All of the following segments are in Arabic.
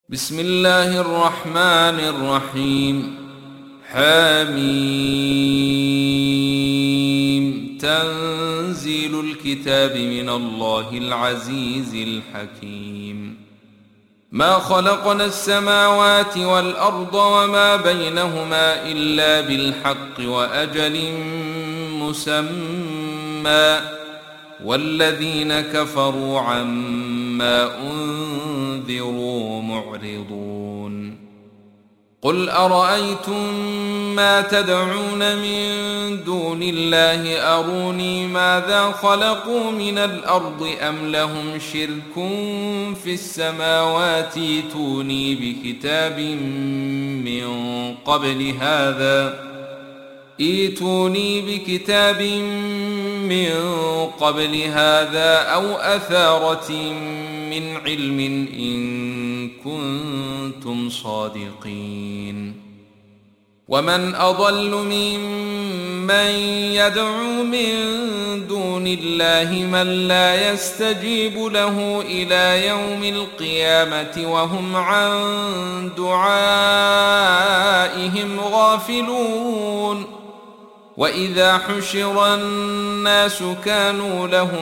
بسم الله الرحمن الرحيم. حميم. تنزيل الكتاب من الله العزيز الحكيم. ما خلقنا السماوات والأرض وما بينهما إلا بالحق وأجل مسمى، والذين كفروا عما أنذروا معرضون. قل أرأيتم ما تدعون من دون الله أروني ماذا خلقوا من الأرض أم لهم شرك في السماوات ائتوني بكتاب من قبل هذا أو أثارة من علم إن كنتم صادقين. ومن أضل ممن يدعو من دون الله من لا يستجيب له إلى يوم القيامة وهم عن دعائهم غافلون. وإذا حشر الناس كانوا لهم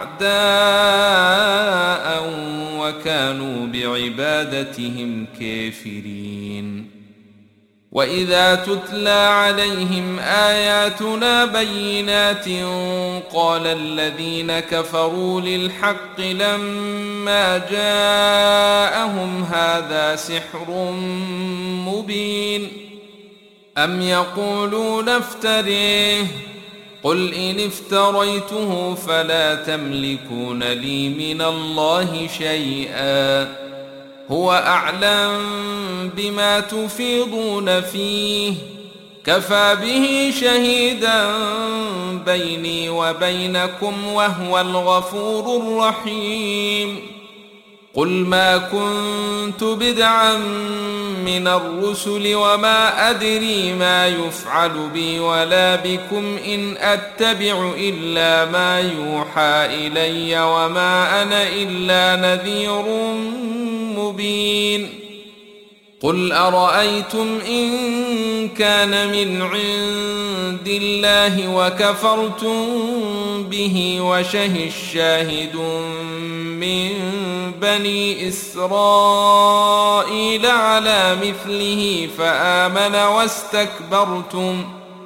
أعداء وكانوا بعبادتهم كافرين. وإذا تتلى عليهم آياتنا بينات قال الذين كفروا للحق لما جاءهم هذا سحر مبين. أم يقولون افتريه قل إن افتريته فلا تملكون لي من الله شيئا هو أعلم بما تفيضون فيه كفى به شهيدا بيني وبينكم وهو الغفور الرحيم. قل ما كنت بدعا من الرسل وما أدري ما يفعل بي ولا بكم إن أتبع إلا ما يوحى إلي وما أنا إلا نذير مبين. قل أرأيتم إن كان من عند الله وكفرتم به وشهد شاهد من بني إسرائيل على مثله فآمن واستكبرتم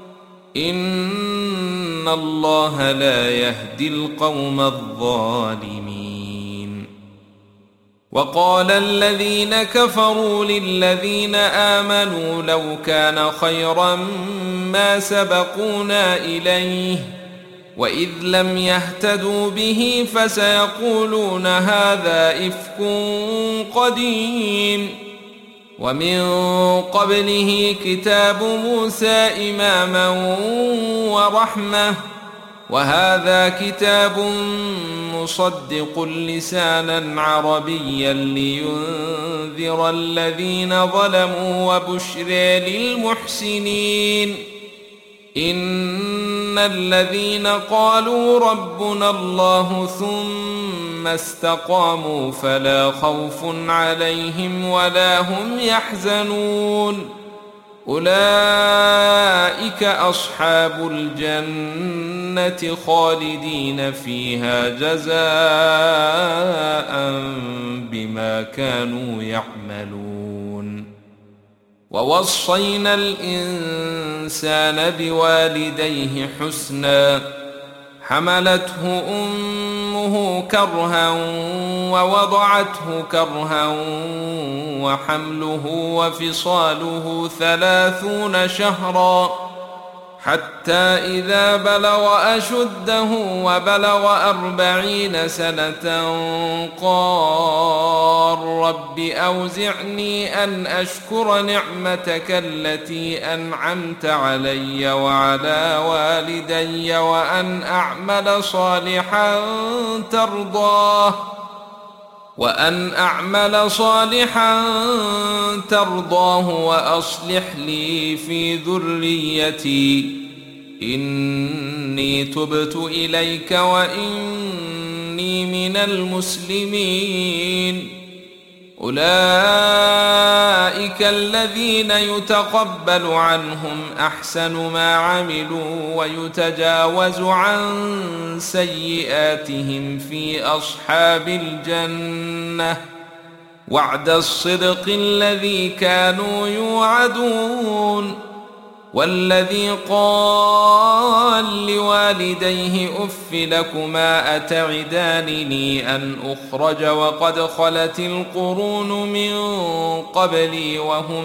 إن الله لا يهدي القوم الظالمين. وقال الذين كفروا للذين آمنوا لو كان خيرا ما سبقونا إليه وإذ لم يهتدوا به فسيقولون هذا إفك قديم. ومن قبله كتاب موسى إماما ورحمة وهذا كتاب مصدق لسانا عربيا لينذر الذين ظلموا وبشرى للمحسنين. إن الذين قالوا ربنا الله ثم استقاموا فلا خوف عليهم ولا هم يحزنون أولئك أصحاب الجنة خالدين فيها جزاء بما كانوا يعملون. ووصينا الإنسان بوالديه حسنا حملته أمه كرها ووضعته كرها وحمله وفصاله 30 شهرا حتى إذا بلغ أشده وبلغ 40 سنة قال رب أوزعني أن أشكر نعمتك التي أنعمت علي وعلى والدي وأن أعمل صالحا ترضاه وأصلح لي في ذريتي إني تبت إليك وإني من المسلمين أولئك الذين يتقبل عنهم أحسن ما عملوا ويتجاوز عن سيئاتهم في أصحاب الجنة وعد الصدق الذي كانوا يوعدون. والذي قال لوالديه أف لكما أتعدانني أن أخرج وقد خلت القرون من قبلي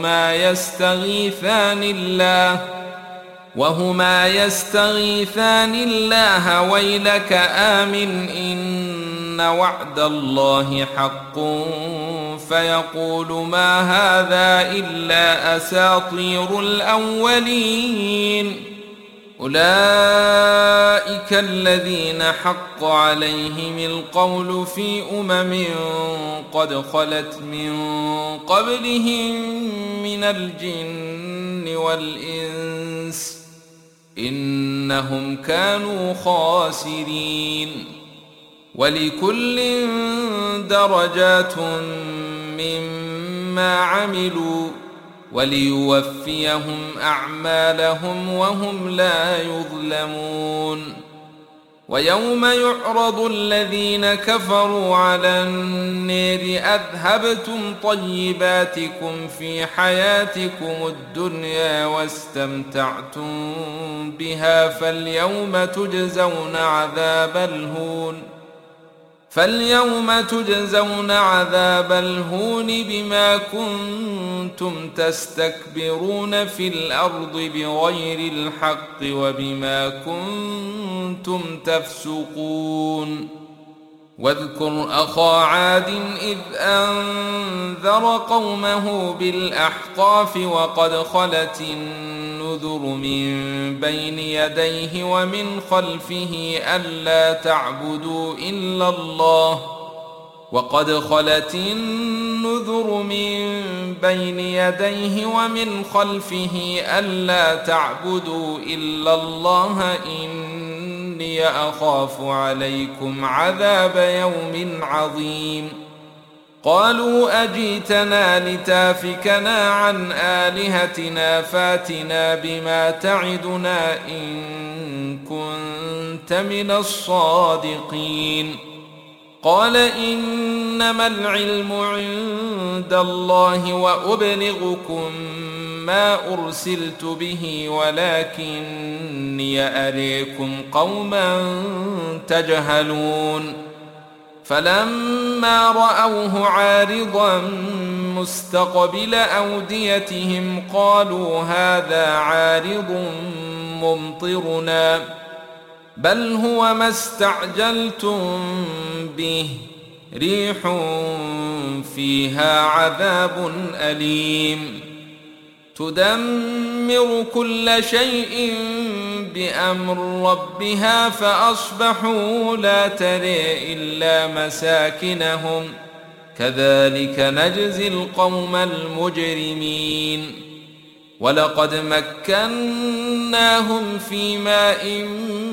وهما يستغيثان الله ويلك آمن إن وعد الله حق فيقول ما هذا إلا أساطير الأولين. أولئك الذين حق عليهم القول في قد خلت من قبلهم من الجن والإنس إنهم كانوا خاسرين. ولكل درجات مما عملوا وليوفيهم أعمالهم وهم لا يظلمون. ويوم يعرض الذين كفروا على النار أذهبتم طيباتكم في حياتكم الدنيا واستمتعتم بها فاليوم تجزون عذاب الهون بما كنتم تستكبرون في الأرض بغير الحق وبما كنتم تفسقون. واذكر أخا عاد إذ أنذر قومه بالأحقاف وقد خلت النذر من بين يديه ومن خلفه ألا تعبدوا إلا الله إني أخاف عليكم عذاب يوم عظيم. قالوا أجيتنا لتافكنا عن آلهتنا فاتنا بما تعدنا إن كنت من الصادقين. قال إنما العلم عند الله وأبلغكم ما أرسلت به ولكني أريكم قوما تجهلون. فلما رأوه عارضا مستقبل أوديتهم قالوا هذا عارض ممطرنا بل هو ما استعجلتم به ريح فيها عذاب أليم تدمر كل شيء بأمر ربها فأصبحوا لا ترى إلا مساكنهم كذلك نجزي القوم المجرمين. ولقد مكناهم في ماء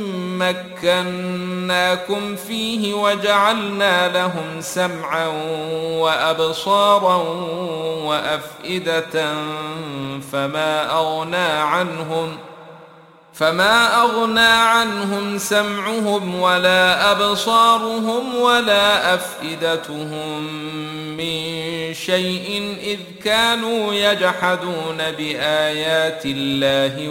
مكناكم فيه وجعلنا لهم سمعا وأبصارا وأفئدة فما أغنى عنهم سمعهم ولا أبصارهم ولا أفئدتهم من شيء إذ كانوا يجحدون بآيات الله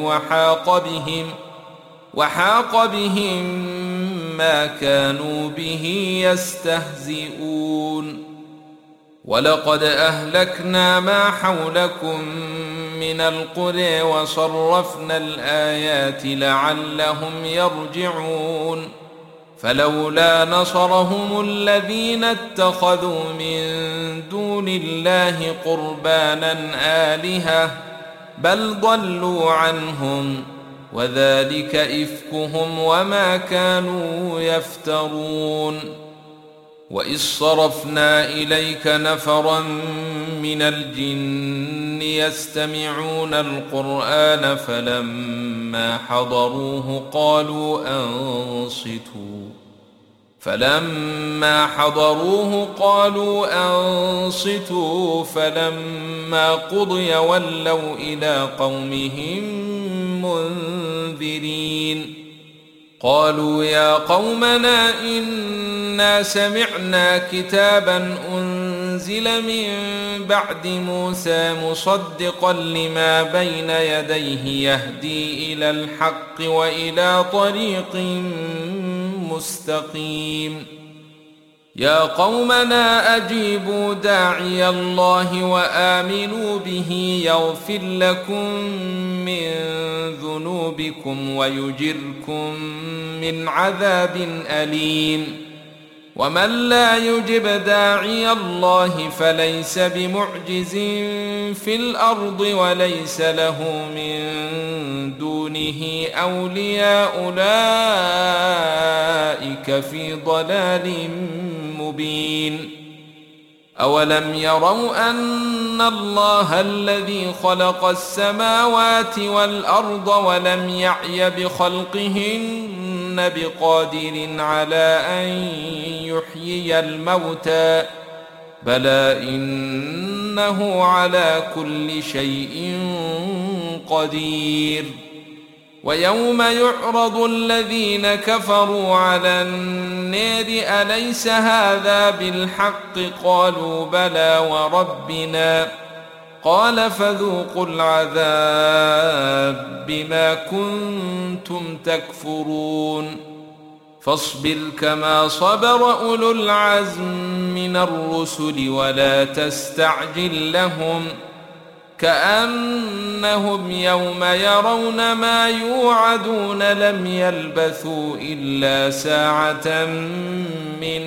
وحاق بهم ما كانوا به يستهزئون. ولقد أهلكنا ما حولكم من القرى وصرفنا الآيات لعلهم يرجعون. فلولا نصرهم الذين اتخذوا من دون الله قربانا آلهة بل ضلوا عنهم وذلك إفكهم وما كانوا يفترون. وإذ صرفنا إليك نفرا من الجن يستمعون القرآن فلما حضروه قالوا أنصتوا فلما حضروه قالوا أنصتوا فلما قضي ولوا إلى قومهم منذرين قالوا يا قومنا إنا سمعنا كتابا أنزل من بعد موسى مصدقا لما بين يديه يهدي إلى الحق وإلى طريق مستقيم يا قومنا أجيبوا داعي الله وآمنوا به يغفر لكم من ذنوبكم ويجركم من عذاب أليم ومن لا يجب داعي الله فليس بمعجز في الأرض وليس له من دونه أولياء أولئك في ضلال مبين أولم يروا أن الله الذي خلق السماوات والأرض ولم يعي بخلقهن بقادر على أن يحيي الموتى بلى إنه على كل شيء قدير ويوم يعرض الذين كفروا على النار أليس هذا بالحق قالوا بلى وربنا قال فذوقوا العذاب بما كنتم تكفرون فاصبر كما صبر أولو العزم من الرسل ولا تستعجل لهم كأنهم يوم يرون ما يوعدون لم يلبثوا إلا ساعة من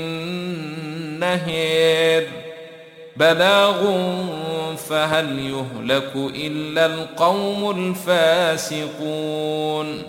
نهار بلاغ فهل يهلك إلا القوم الفاسقون